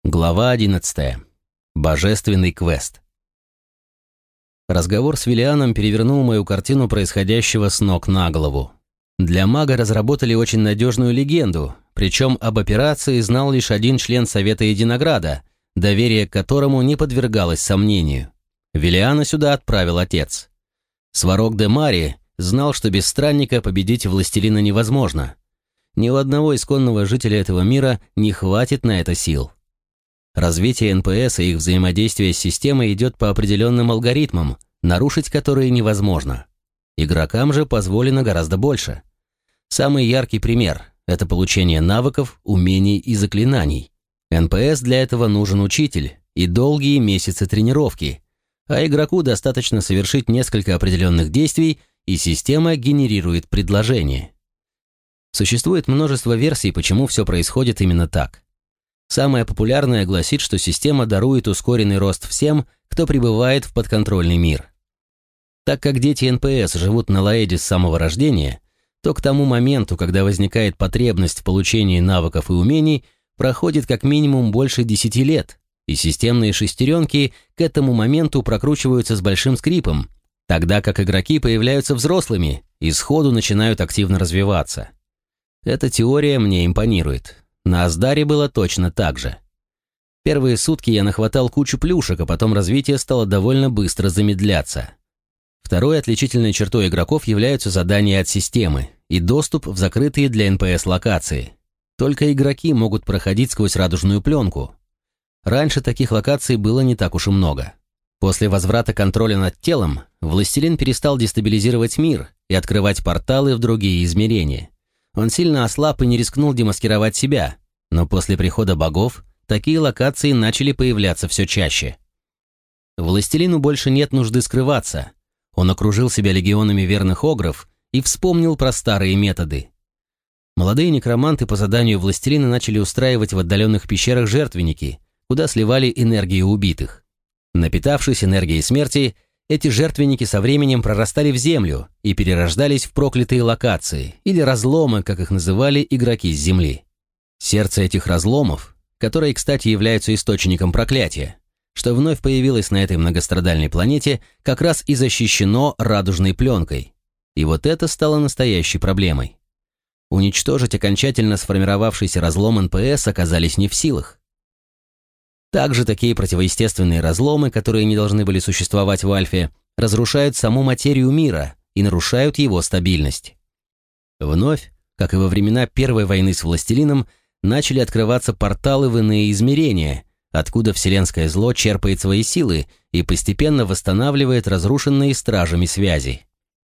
Глава 11. Божественный квест. Разговор с Виллианом перевернул мою картину происходящего с ног на голову. Для мага разработали очень надежную легенду, причем об операции знал лишь один член Совета Единограда, доверие к которому не подвергалось сомнению. Виллиана сюда отправил отец. Сварог де Мари знал, что без странника победить властелина невозможно. Ни у одного исконного жителя этого мира не хватит на это сил. Развитие НПС и их взаимодействие с системой идет по определенным алгоритмам, нарушить которые невозможно. Игрокам же позволено гораздо больше. Самый яркий пример – это получение навыков, умений и заклинаний. НПС для этого нужен учитель и долгие месяцы тренировки, а игроку достаточно совершить несколько определенных действий, и система генерирует предложение. Существует множество версий, почему все происходит именно так. Самая популярная гласит, что система дарует ускоренный рост всем, кто прибывает в подконтрольный мир. Так как дети НПС живут на Лаэде с самого рождения, то к тому моменту, когда возникает потребность в получении навыков и умений, проходит как минимум больше 10 лет, и системные шестеренки к этому моменту прокручиваются с большим скрипом, тогда как игроки появляются взрослыми и сходу начинают активно развиваться. Эта теория мне импонирует. На Аздаре было точно так же. Первые сутки я нахватал кучу плюшек, а потом развитие стало довольно быстро замедляться. Второй отличительной чертой игроков являются задания от системы и доступ в закрытые для НПС локации. Только игроки могут проходить сквозь радужную пленку. Раньше таких локаций было не так уж и много. После возврата контроля над телом, властелин перестал дестабилизировать мир и открывать порталы в другие измерения. Он сильно ослаб и не рискнул демаскировать себя, но после прихода богов такие локации начали появляться все чаще. Властелину больше нет нужды скрываться. Он окружил себя легионами верных огров и вспомнил про старые методы. Молодые некроманты по заданию властелина начали устраивать в отдаленных пещерах жертвенники, куда сливали энергию убитых. Напитавшись энергией смерти, эти жертвенники со временем прорастали в землю и перерождались в проклятые локации, или разломы, как их называли игроки с земли. Сердце этих разломов, которые, кстати, являются источником проклятия, что вновь появилось на этой многострадальной планете, как раз и защищено радужной пленкой. И вот это стало настоящей проблемой. Уничтожить окончательно сформировавшийся разлом НПС оказались не в силах. Также такие противоестественные разломы, которые не должны были существовать в Альфе, разрушают саму материю мира и нарушают его стабильность. Вновь, как и во времена Первой войны с Властелином, начали открываться порталы в иные измерения, откуда вселенское зло черпает свои силы и постепенно восстанавливает разрушенные стражами связи.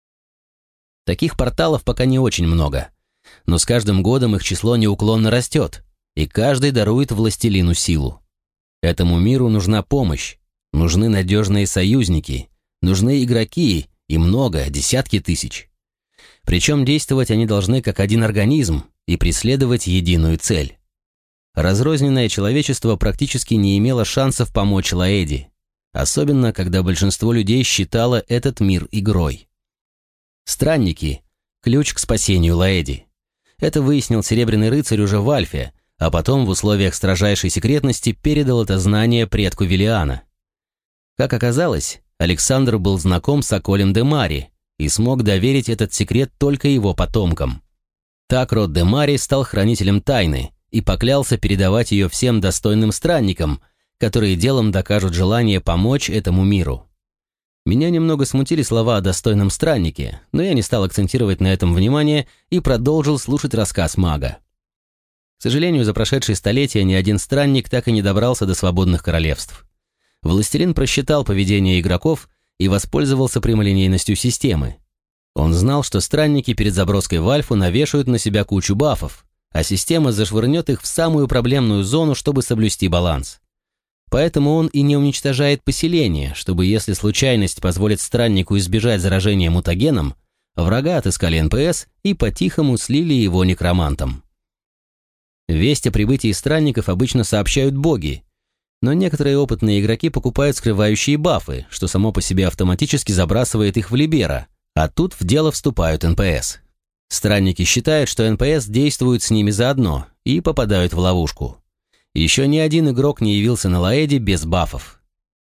Таких порталов пока не очень много, но с каждым годом их число неуклонно растет, и каждый дарует Властелину силу. Этому миру нужна помощь, нужны надежные союзники, нужны игроки и много, десятки тысяч. Причем действовать они должны как один организм и преследовать единую цель. Разрозненное человечество практически не имело шансов помочь Лаэде, особенно когда большинство людей считало этот мир игрой. Странники – ключ к спасению Лаэде. Это выяснил Серебряный рыцарь уже в Альфе, а потом в условиях строжайшей секретности передал это знание предку Виллиана. Как оказалось, Александр был знаком с Аколем де Мари и смог доверить этот секрет только его потомкам. Так род де Мари стал хранителем тайны и поклялся передавать ее всем достойным странникам, которые делом докажут желание помочь этому миру. Меня немного смутили слова о достойном страннике, но я не стал акцентировать на этом внимание и продолжил слушать рассказ мага. К сожалению, за прошедшие столетия ни один странник так и не добрался до свободных королевств. Властелин просчитал поведение игроков и воспользовался прямолинейностью системы. Он знал, что странники перед заброской в Альфу навешают на себя кучу бафов, а система зашвырнет их в самую проблемную зону, чтобы соблюсти баланс. Поэтому он и не уничтожает поселение, чтобы, если случайность позволит страннику избежать заражения мутагеном, врага отыскали НПС и по-тихому слили его некромантам. Весть о прибытии странников обычно сообщают боги, но некоторые опытные игроки покупают скрывающие бафы, что само по себе автоматически забрасывает их в либеро, а тут в дело вступают НПС. Странники считают, что НПС действуют с ними заодно и попадают в ловушку. Еще ни один игрок не явился на Лаэде без бафов.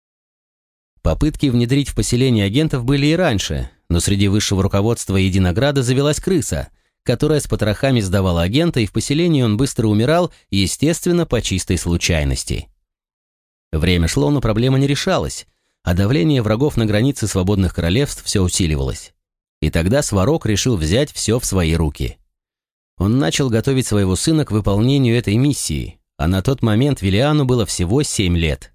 Попытки внедрить в поселение агентов были и раньше, но среди высшего руководства Единограда завелась крыса, которая с потрохами сдавала агента, и в поселении он быстро умирал, естественно, по чистой случайности. Время шло, но проблема не решалась, а давление врагов на границе свободных королевств все усиливалось. И тогда Сварог решил взять все в свои руки. Он начал готовить своего сына к выполнению этой миссии, а на тот момент Виллиану было всего 7 лет.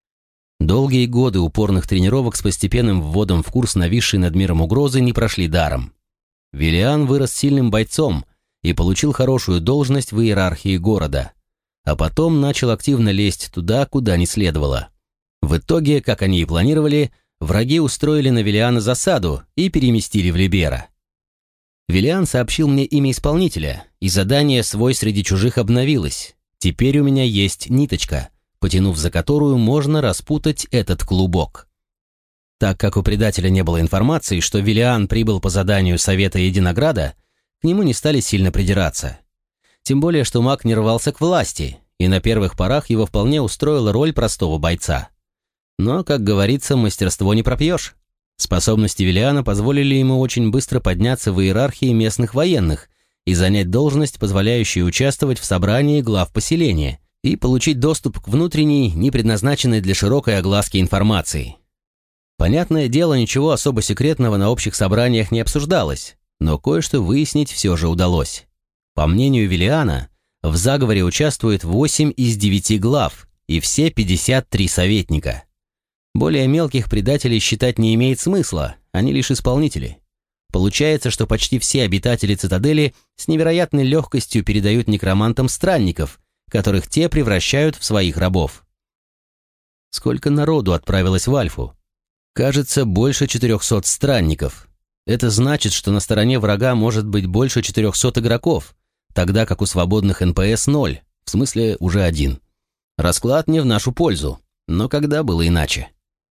Долгие годы упорных тренировок с постепенным вводом в курс нависшей над миром угрозы не прошли даром. Виллиан вырос сильным бойцом и получил хорошую должность в иерархии города, а потом начал активно лезть туда, куда не следовало. В итоге, как они и планировали, враги устроили на Виллиана засаду и переместили в Либера. Виллиан сообщил мне имя исполнителя, и задание «Свой среди чужих» обновилось. Теперь у меня есть ниточка, потянув за которую можно распутать этот клубок. Так как у предателя не было информации, что Виллиан прибыл по заданию Совета Единограда, к нему не стали сильно придираться. Тем более, что маг не рвался к власти, и на первых порах его вполне устроила роль простого бойца. Но, как говорится, мастерство не пропьешь. Способности Виллиана позволили ему очень быстро подняться в иерархии местных военных и занять должность, позволяющую участвовать в собрании глав поселения и получить доступ к внутренней, не предназначенной для широкой огласки информации. Понятное дело, ничего особо секретного на общих собраниях не обсуждалось, но кое-что выяснить все же удалось. По мнению Виллиана, в заговоре участвует 8 из 9 глав и все 53 советника. Более мелких предателей считать не имеет смысла, они лишь исполнители. Получается, что почти все обитатели цитадели с невероятной легкостью передают некромантам странников, которых те превращают в своих рабов. Сколько народу отправилось в Альфу? Кажется, больше 400 странников. Это значит, что на стороне врага может быть больше 400 игроков, тогда как у свободных НПС 0, в смысле уже 1. Расклад не в нашу пользу, но когда было иначе?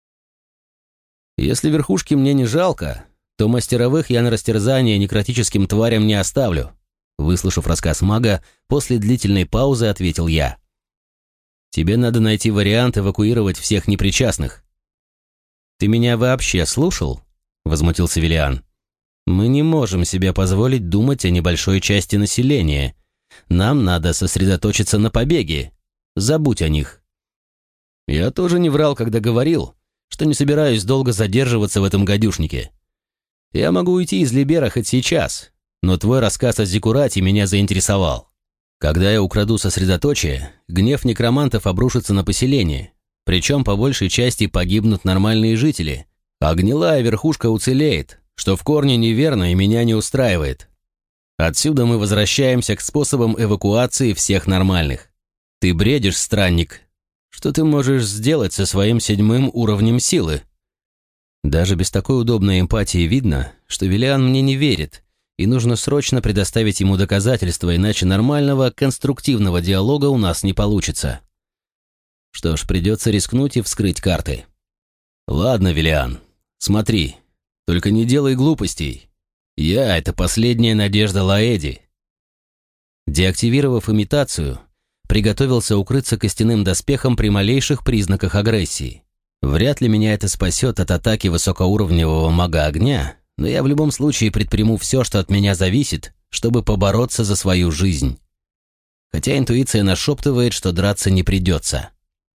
Если верхушки мне не жалко, то мастеровых я на растерзание некротическим тварям не оставлю. Выслушав рассказ мага, после длительной паузы ответил я. Тебе надо найти вариант эвакуировать всех непричастных. Ты меня вообще слушал? Возмутился Виллиан. Мы не можем себе позволить думать о небольшой части населения. Нам надо сосредоточиться на побеге. Забудь о них. Я тоже не врал, когда говорил, что не собираюсь долго задерживаться в этом гадюшнике. Я могу уйти из Либера хоть сейчас, но твой рассказ о Зиккурате меня заинтересовал. Когда я украду сосредоточие, гнев некромантов обрушится на поселение, причем по большей части погибнут нормальные жители, а гнилая верхушка уцелеет, что в корне неверно и меня не устраивает. Отсюда мы возвращаемся к способам эвакуации всех нормальных. Ты бредишь, странник. Что ты можешь сделать со своим 7 уровнем силы? Даже без такой удобной эмпатии видно, что Виллиан мне не верит, и нужно срочно предоставить ему доказательства, иначе нормального, конструктивного диалога у нас не получится. Что ж, придется рискнуть и вскрыть карты. Ладно, Виллиан, смотри, только не делай глупостей. Я — это последняя надежда Лаэди. Деактивировав имитацию, приготовился укрыться костяным доспехом при малейших признаках агрессии. Вряд ли меня это спасет от атаки высокоуровневого мага огня, но я в любом случае предприму все, что от меня зависит, чтобы побороться за свою жизнь. Хотя интуиция нашептывает, что драться не придется.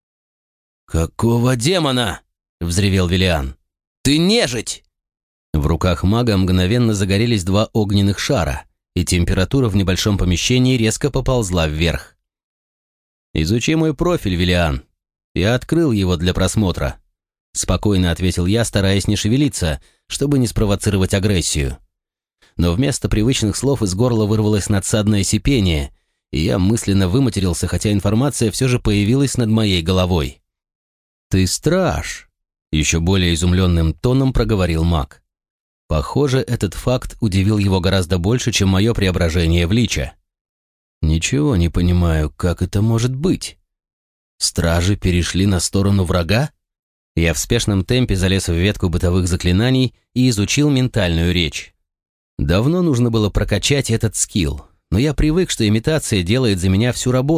«Какого демона?» — взревел Виллиан. «Ты нежить!» В руках мага мгновенно загорелись 2 огненных шара, и температура в небольшом помещении резко поползла вверх. «Изучи мой профиль, Виллиан. Я открыл его для просмотра», — спокойно ответил я, стараясь не шевелиться, чтобы не спровоцировать агрессию. Но вместо привычных слов из горла вырвалось надсадное сипение, и я мысленно выматерился, хотя информация все же появилась над моей головой. «Ты страж», — еще более изумленным тоном проговорил маг. Похоже, этот факт удивил его гораздо больше, чем мое преображение в лича. «Ничего не понимаю, как это может быть? Стражи перешли на сторону врага?» Я в спешном темпе залез в ветку бытовых заклинаний и изучил ментальную речь. Давно нужно было прокачать этот скилл, но я привык, что имитация делает за меня всю работу,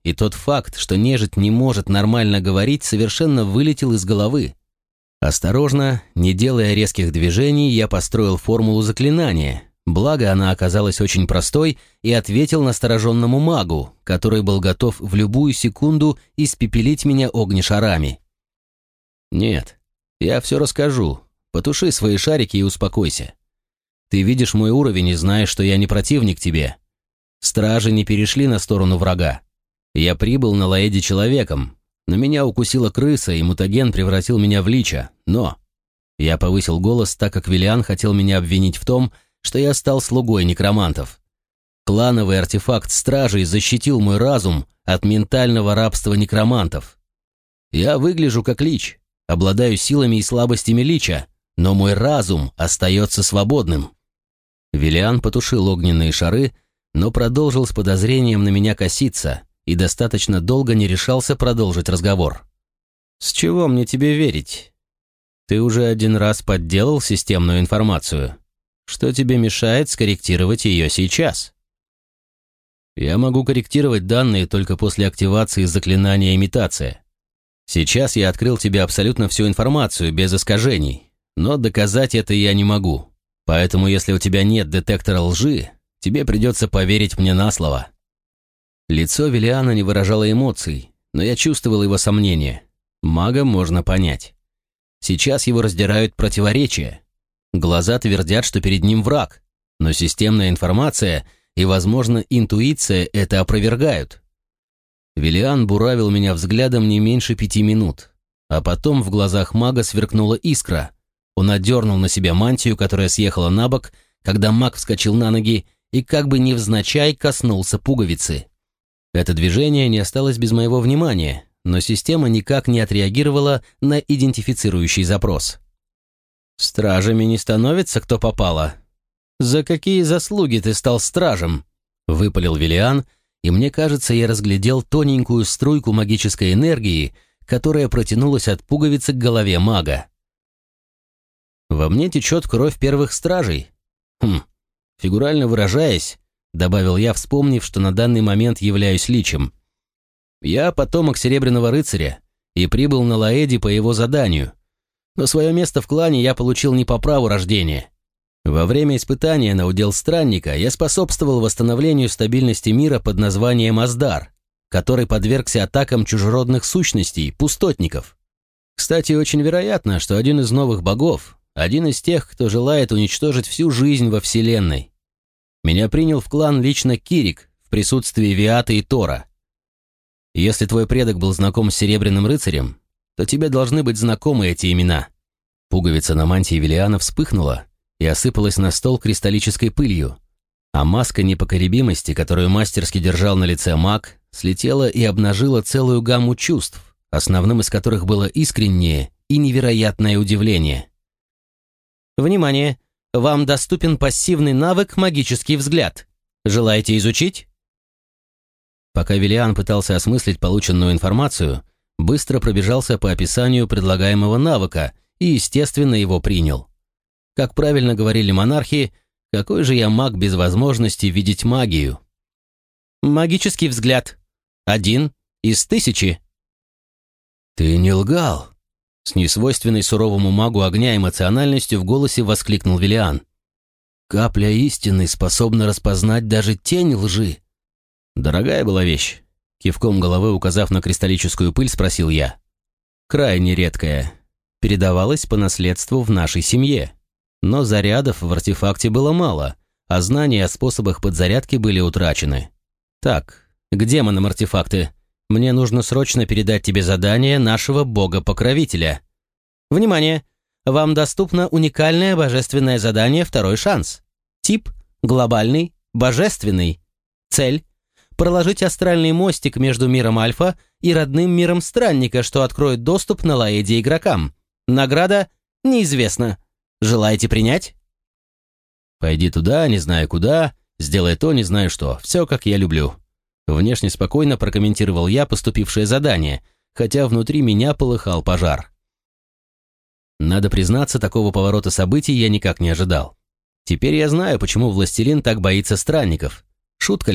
и тот факт, что нежить не может нормально говорить, совершенно вылетел из головы. Осторожно, не делая резких движений, я построил формулу заклинания, благо она оказалась очень простой, и ответил настороженному магу, который был готов в любую секунду испепелить меня огнешарами. «Нет, я все расскажу. Потуши свои шарики и успокойся. Ты видишь мой уровень и знаешь, что я не противник тебе. Стражи не перешли на сторону врага. Я прибыл на Лаэде человеком, но меня укусила крыса, и мутаген превратил меня в лича. Но...» Я повысил голос, так как Виллиан хотел меня обвинить в том, что я стал слугой некромантов. Клановый артефакт стражей защитил мой разум от ментального рабства некромантов. Я выгляжу как лич, обладаю силами и слабостями лича, но мой разум остается свободным. Виллиан потушил огненные шары, но продолжил с подозрением на меня коситься и достаточно долго не решался продолжить разговор. «С чего мне тебе верить? Ты уже один раз подделал системную информацию. Что тебе мешает скорректировать ее сейчас?» «Я могу корректировать данные только после активации заклинания имитация. Сейчас я открыл тебе абсолютно всю информацию без искажений, но доказать это я не могу. Поэтому, если у тебя нет детектора лжи, тебе придется поверить мне на слово». Лицо Виллиана не выражало эмоций, но я чувствовал его сомнения. Мага можно понять. Сейчас его раздирают противоречия. Глаза твердят, что перед ним враг, но системная информация и, возможно, интуиция это опровергают. Виллиан буравил меня взглядом не меньше 5 минут, а потом в глазах мага сверкнула искра. Он одернул на себя мантию, которая съехала на бок, когда маг вскочил на ноги и как бы невзначай коснулся пуговицы. Это движение не осталось без моего внимания, но система никак не отреагировала на идентифицирующий запрос. «Стражами не становится, кто попало. За какие заслуги ты стал стражем?» — выпалил Виллиан, и мне кажется, я разглядел тоненькую струйку магической энергии, которая протянулась от пуговицы к голове мага. «Во мне течет кровь первых стражей. Фигурально выражаясь, — добавил я, вспомнив, что на данный момент являюсь личем. Я потомок Серебряного рыцаря и прибыл на Лаэде по его заданию, но свое место в клане я получил не по праву рождения. Во время испытания на удел странника я способствовал восстановлению стабильности мира под названием Аздар, который подвергся атакам чужеродных сущностей, пустотников. Кстати, очень вероятно, что один из новых богов, один из тех, кто желает уничтожить всю жизнь во Вселенной. Меня принял в клан лично Кирик в присутствии Виата и Тора. Если твой предок был знаком с Серебряным рыцарем, то тебе должны быть знакомы эти имена». Пуговица на мантии Виллиана вспыхнула и осыпалась на стол кристаллической пылью, а маска непоколебимости, которую мастерски держал на лице маг, слетела и обнажила целую гамму чувств, основным из которых было искреннее и невероятное удивление. «Внимание! Вам доступен пассивный навык «Магический взгляд». Желаете изучить?» Пока Виллиан пытался осмыслить полученную информацию, быстро пробежался по описанию предлагаемого навыка и, естественно, его принял. Как правильно говорили монархи, какой же я маг без возможности видеть магию? «Магический взгляд. 1 из 1000». «Ты не лгал!» С несвойственной суровому магу огня эмоциональностью в голосе воскликнул Виллиан. «Капля истины способна распознать даже тень лжи». «Дорогая была вещь», — кивком головы указав на кристаллическую пыль, спросил я. «Крайне редкая. Передавалась по наследству в нашей семье. Но зарядов в артефакте было мало, а знания о способах подзарядки были утрачены. Так, к демонам артефакты. Мне нужно срочно передать тебе задание нашего бога-покровителя. Внимание! Вам доступно уникальное божественное задание «Второй шанс». Тип – глобальный, божественный. Цель – проложить астральный мостик между миром Альфа и родным миром Странника, что откроет доступ на Лаэде игрокам. Награда – неизвестна. Желаете принять? Пойди туда, не знаю куда, сделай то, не знаю что. Все, как я люблю. Внешне спокойно прокомментировал я поступившее задание, хотя внутри меня полыхал пожар. Надо признаться, такого поворота событий я никак не ожидал. Теперь я знаю, почему властелин так боится странников. Шутка ли?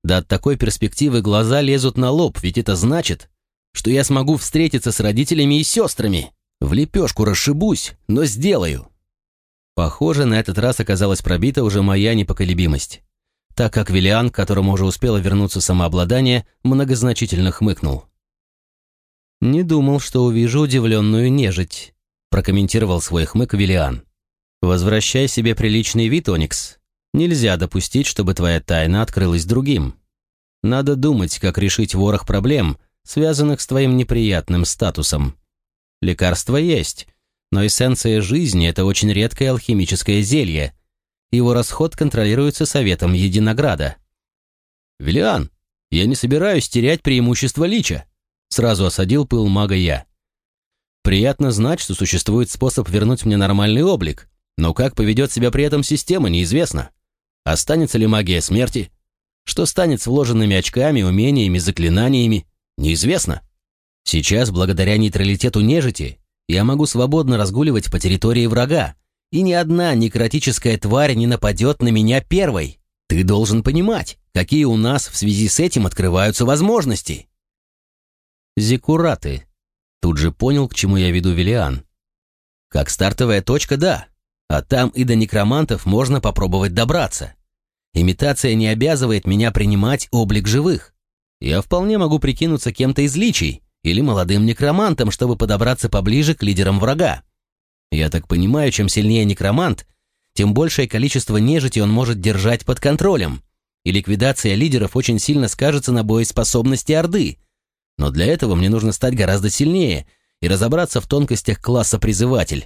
Да от такой перспективы глаза лезут на лоб, ведь это значит, что я смогу встретиться с родителями и сестрами. В лепешку расшибусь, но сделаю. Похоже, на этот раз оказалась пробита уже моя непоколебимость, так как Виллиан, к которому уже успело вернуться самообладание, многозначительно хмыкнул. «Не думал, что увижу удивленную нежить», — прокомментировал свой хмык Виллиан. «Возвращай себе приличный вид, Оникс. Нельзя допустить, чтобы твоя тайна открылась другим. Надо думать, как решить ворох проблем, связанных с твоим неприятным статусом. Лекарство есть, но эссенция жизни — это очень редкое алхимическое зелье. Его расход контролируется Советом Единограда». «Виллиан, я не собираюсь терять преимущество лича», — сразу осадил пыл мага я. «Приятно знать, что существует способ вернуть мне нормальный облик, но как поведет себя при этом система, неизвестно. Останется ли магия смерти? Что станет с вложенными очками, умениями, заклинаниями? Неизвестно. Сейчас, благодаря нейтралитету нежити, я могу свободно разгуливать по территории врага, и ни одна некротическая тварь не нападет на меня первой. Ты должен понимать, какие у нас в связи с этим открываются возможности». «Зиккураты». Тут же понял, к чему я веду Виллиан. «Как стартовая точка, да. А там и до некромантов можно попробовать добраться. Имитация не обязывает меня принимать облик живых. Я вполне могу прикинуться кем-то из личий или молодым некромантом, чтобы подобраться поближе к лидерам врага. Я так понимаю, чем сильнее некромант, тем большее количество нежити он может держать под контролем, и ликвидация лидеров очень сильно скажется на боеспособности Орды. Но для этого мне нужно стать гораздо сильнее и разобраться в тонкостях класса призыватель».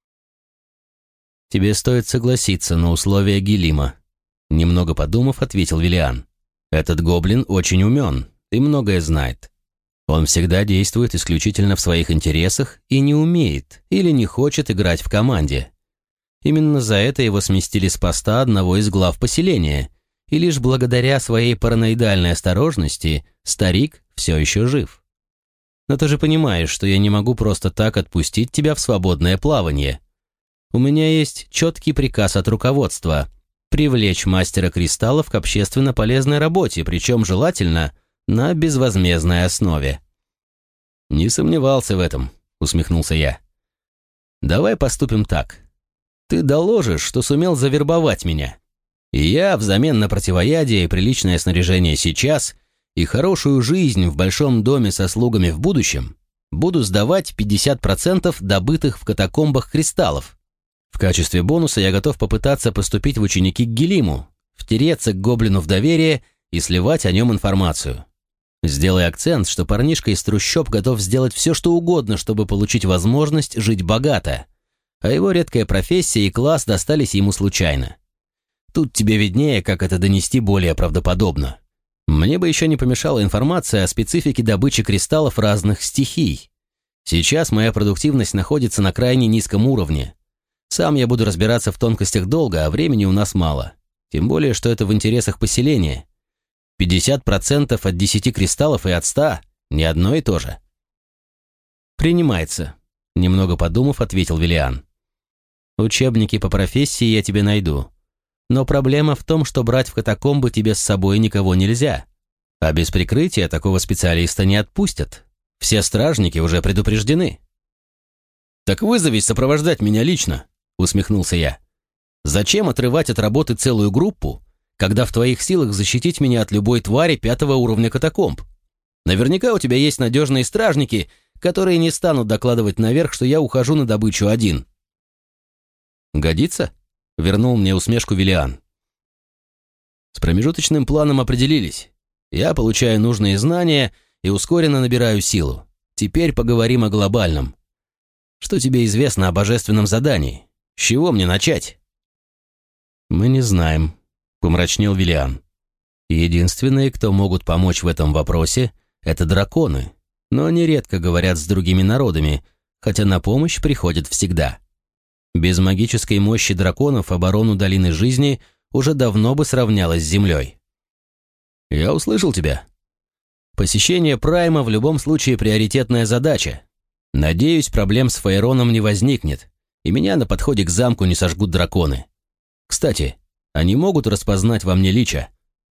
«Тебе стоит согласиться на условия Гилима», — немного подумав, ответил Виллиан. «Этот гоблин очень умен и многое знает. Он всегда действует исключительно в своих интересах и не умеет или не хочет играть в команде. Именно за это его сместили с поста одного из глав поселения, и лишь благодаря своей параноидальной осторожности старик все еще жив. Но ты же понимаешь, что я не могу просто так отпустить тебя в свободное плавание. У меня есть четкий приказ от руководства — привлечь мастера кристаллов к общественно полезной работе, причем желательно на безвозмездной основе». «Не сомневался в этом», — усмехнулся я. «Давай поступим так. Ты доложишь, что сумел завербовать меня. И я, взамен на противоядие и приличное снаряжение сейчас и хорошую жизнь в большом доме со слугами в будущем, буду сдавать 50% добытых в катакомбах кристаллов. В качестве бонуса я готов попытаться поступить в ученики к Гилиму, втереться к гоблину в доверие и сливать о нем информацию. Сделай акцент, что парнишка из трущоб готов сделать все, что угодно, чтобы получить возможность жить богато, а его редкая профессия и класс достались ему случайно. Тут тебе виднее, как это донести более правдоподобно. Мне бы еще не помешала информация о специфике добычи кристаллов разных стихий. Сейчас моя продуктивность находится на крайне низком уровне. Сам я буду разбираться в тонкостях долго, а времени у нас мало. Тем более, что это в интересах поселения. 50% от 10 кристаллов и от 100 – не одно и то же. «Принимается», – немного подумав, ответил Виллиан. «Учебники по профессии я тебе найду. Но проблема в том, что брать в катакомбы тебе с собой никого нельзя. А без прикрытия такого специалиста не отпустят. Все стражники уже предупреждены». «Так вызовись сопровождать меня лично», — усмехнулся я. «Зачем отрывать от работы целую группу, когда в твоих силах защитить меня от любой твари 5-го уровня катакомб? Наверняка у тебя есть надежные стражники, которые не станут докладывать наверх, что я ухожу на добычу один». «Годится?» — вернул мне усмешку Виллиан. «С промежуточным планом определились. Я получаю нужные знания и ускоренно набираю силу. Теперь поговорим о глобальном. Что тебе известно о божественном задании? С чего мне начать?» «Мы не знаем», — помрачнел Виллиан. «Единственные, кто могут помочь в этом вопросе, это драконы, но они редко говорят с другими народами, хотя на помощь приходят всегда. Без магической мощи драконов оборону Долины Жизни уже давно бы сравнялась с землей». «Я услышал тебя. Посещение Прайма в любом случае приоритетная задача. Надеюсь, проблем с Фаэроном не возникнет, и меня на подходе к замку не сожгут драконы. Кстати, они могут распознать во мне лича?»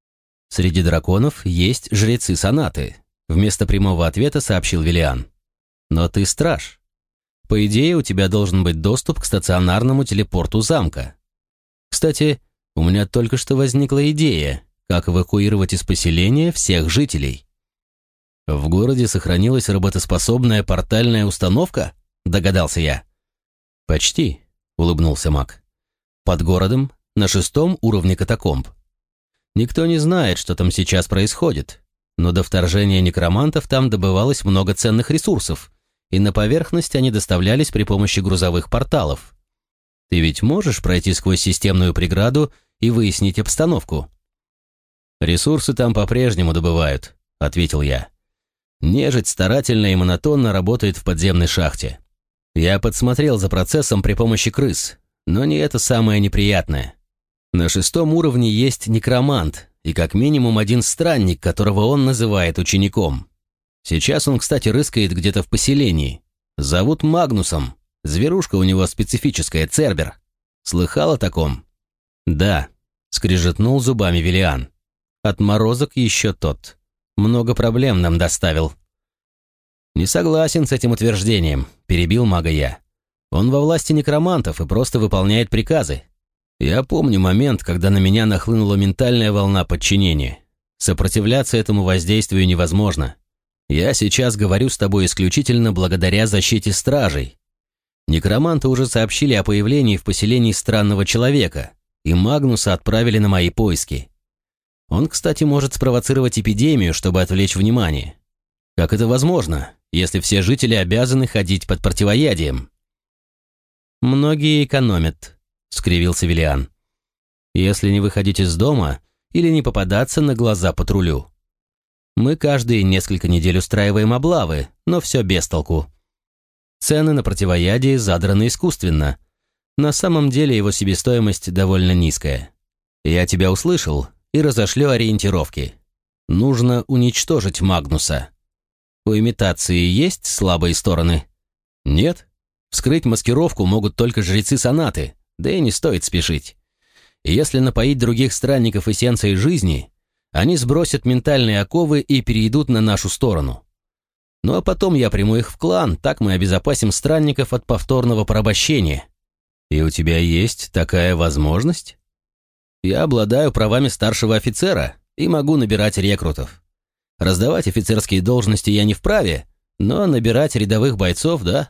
Среди драконов есть жрецы сонаты, вместо прямого ответа сообщил Виллиан. Но ты страж. По идее, у тебя должен быть доступ к стационарному телепорту замка. Кстати, у меня только что возникла идея, как эвакуировать из поселения всех жителей. В городе сохранилась работоспособная портальная установка, догадался я. Почти, улыбнулся маг. Под городом, на 6-м уровне катакомб. Никто не знает, что там сейчас происходит, но до вторжения некромантов там добывалось много ценных ресурсов, и на поверхность они доставлялись при помощи грузовых порталов. Ты ведь можешь пройти сквозь системную преграду и выяснить обстановку? «Ресурсы там по-прежнему добывают», — ответил я. «Нежить старательно и монотонно работает в подземной шахте. Я подсмотрел за процессом при помощи крыс, но не это самое неприятное. На 6-м уровне есть некромант и как минимум один странник, которого он называет учеником. Сейчас он, кстати, рыскает где-то в поселении. Зовут Магнусом. Зверушка у него специфическая, цербер. Слыхал о таком?» «Да», — скрежетнул зубами Виллиан. «Отморозок еще тот. Много проблем нам доставил». «Не согласен с этим утверждением», — перебил мага я. «Он во власти некромантов и просто выполняет приказы. Я помню момент, когда на меня нахлынула ментальная волна подчинения. Сопротивляться этому воздействию невозможно. Я сейчас говорю с тобой исключительно благодаря защите стражей. Некроманты уже сообщили о появлении в поселении странного человека, и Магнуса отправили на мои поиски. Он, кстати, может спровоцировать эпидемию, чтобы отвлечь внимание. Как это возможно, если все жители обязаны ходить под противоядием?» «Многие экономят», — скривился Виллиан. «Если не выходить из дома или не попадаться на глаза патрулю. Мы каждые несколько недель устраиваем облавы, но все без толку. Цены на противоядие задраны искусственно. На самом деле его себестоимость довольно низкая. Я тебя услышал и разошлю ориентировки. Нужно уничтожить Магнуса. У имитации есть слабые стороны?» «Нет. Вскрыть маскировку могут только жрецы сонаты, да и не стоит спешить. Если напоить других странников эссенцией жизни, они сбросят ментальные оковы и перейдут на нашу сторону. Ну а потом я приму их в клан, так мы обезопасим странников от повторного порабощения. И у тебя есть такая возможность? Я обладаю правами старшего офицера и могу набирать рекрутов. Раздавать офицерские должности я не вправе, но набирать рядовых бойцов, да.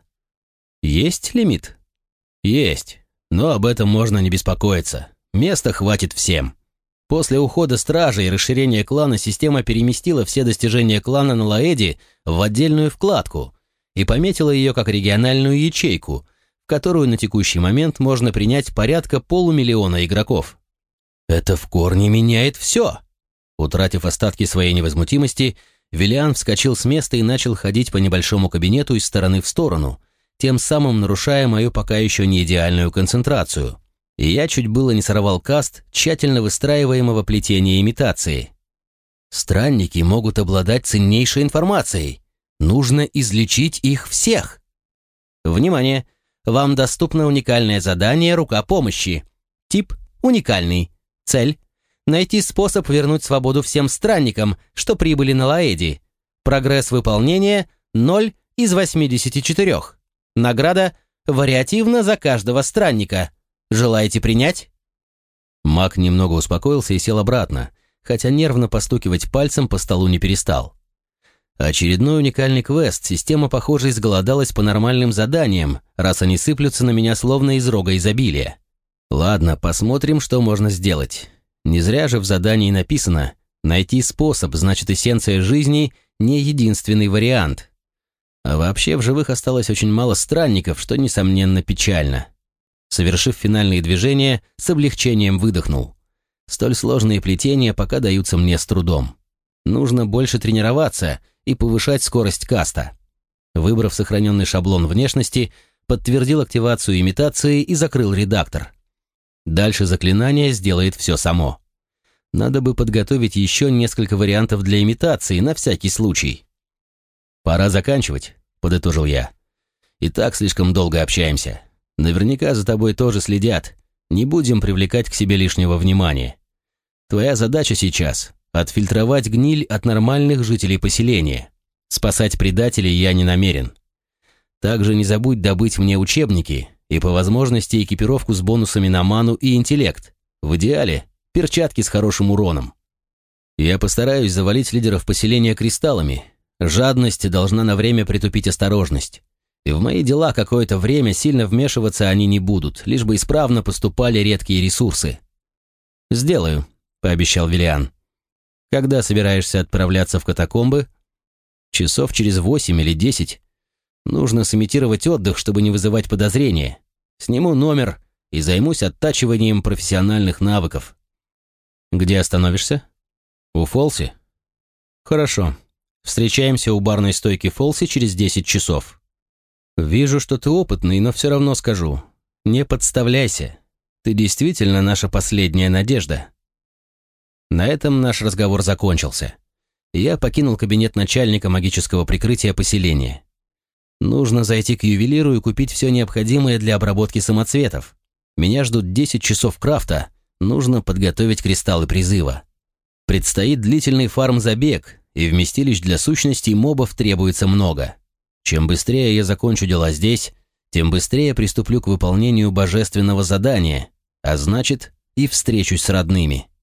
Есть лимит? Есть, но об этом можно не беспокоиться. Места хватит всем. После ухода стражи и расширения клана система переместила все достижения клана на Лаэди в отдельную вкладку и пометила ее как региональную ячейку, в которую на текущий момент можно принять порядка 500 000 игроков. Это в корне меняет все. Утратив остатки своей невозмутимости, Виллиан вскочил с места и начал ходить по небольшому кабинету из стороны в сторону, тем самым нарушая мою пока еще не идеальную концентрацию. И я чуть было не сорвал каст тщательно выстраиваемого плетения имитации. Странники могут обладать ценнейшей информацией. Нужно излечить их всех. Внимание! Вам доступно уникальное задание «Рука помощи». Тип «Уникальный». Цель – найти способ вернуть свободу всем странникам, что прибыли на Лаэди. Прогресс выполнения – 0 из 84. Награда – вариативно за каждого странника. Желаете принять?» Маг немного успокоился и сел обратно, хотя нервно постукивать пальцем по столу не перестал. Очередной уникальный квест, система, похоже, изголодалась по нормальным заданиям, раз они сыплются на меня словно из рога изобилия. Ладно, посмотрим, что можно сделать. Не зря же в задании написано «найти способ», значит, эссенция жизни не единственный вариант. А вообще в живых осталось очень мало странников, что, несомненно, печально. Совершив финальные движения, с облегчением выдохнул. Столь сложные плетения пока даются мне с трудом. Нужно больше тренироваться и повышать скорость каста. Выбрав сохраненный шаблон внешности, подтвердил активацию имитации и закрыл редактор. Дальше заклинание сделает все само. Надо бы подготовить еще несколько вариантов для имитации на всякий случай. «Пора заканчивать», — подытожил я. «И так слишком долго общаемся. Наверняка за тобой тоже следят. Не будем привлекать к себе лишнего внимания. Твоя задача сейчас — Отфильтровать гниль от нормальных жителей поселения. Спасать предателей я не намерен. Также не забудь добыть мне учебники и по возможности экипировку с бонусами на ману и интеллект. В идеале перчатки с хорошим уроном. Я постараюсь завалить лидеров поселения кристаллами. Жадность должна на время притупить осторожность. И в мои дела какое-то время сильно вмешиваться они не будут, лишь бы исправно поступали редкие ресурсы. «Сделаю», — пообещал Виллиан. «Когда собираешься отправляться в катакомбы?» «Часов через 8 или 10. Нужно сымитировать отдых, чтобы не вызывать подозрения. Сниму номер и займусь оттачиванием профессиональных навыков». «Где остановишься?» «У Фолси?» «Хорошо. Встречаемся у барной стойки Фолси через 10 часов». «Вижу, что ты опытный, но все равно скажу. Не подставляйся. Ты действительно наша последняя надежда». На этом наш разговор закончился. Я покинул кабинет начальника магического прикрытия поселения. Нужно зайти к ювелиру и купить все необходимое для обработки самоцветов. Меня ждут 10 часов крафта, нужно подготовить кристаллы призыва. Предстоит длительный фарм-забег, и вместилищ для сущностей мобов требуется много. Чем быстрее я закончу дела здесь, тем быстрее приступлю к выполнению божественного задания, а значит, и встречусь с родными.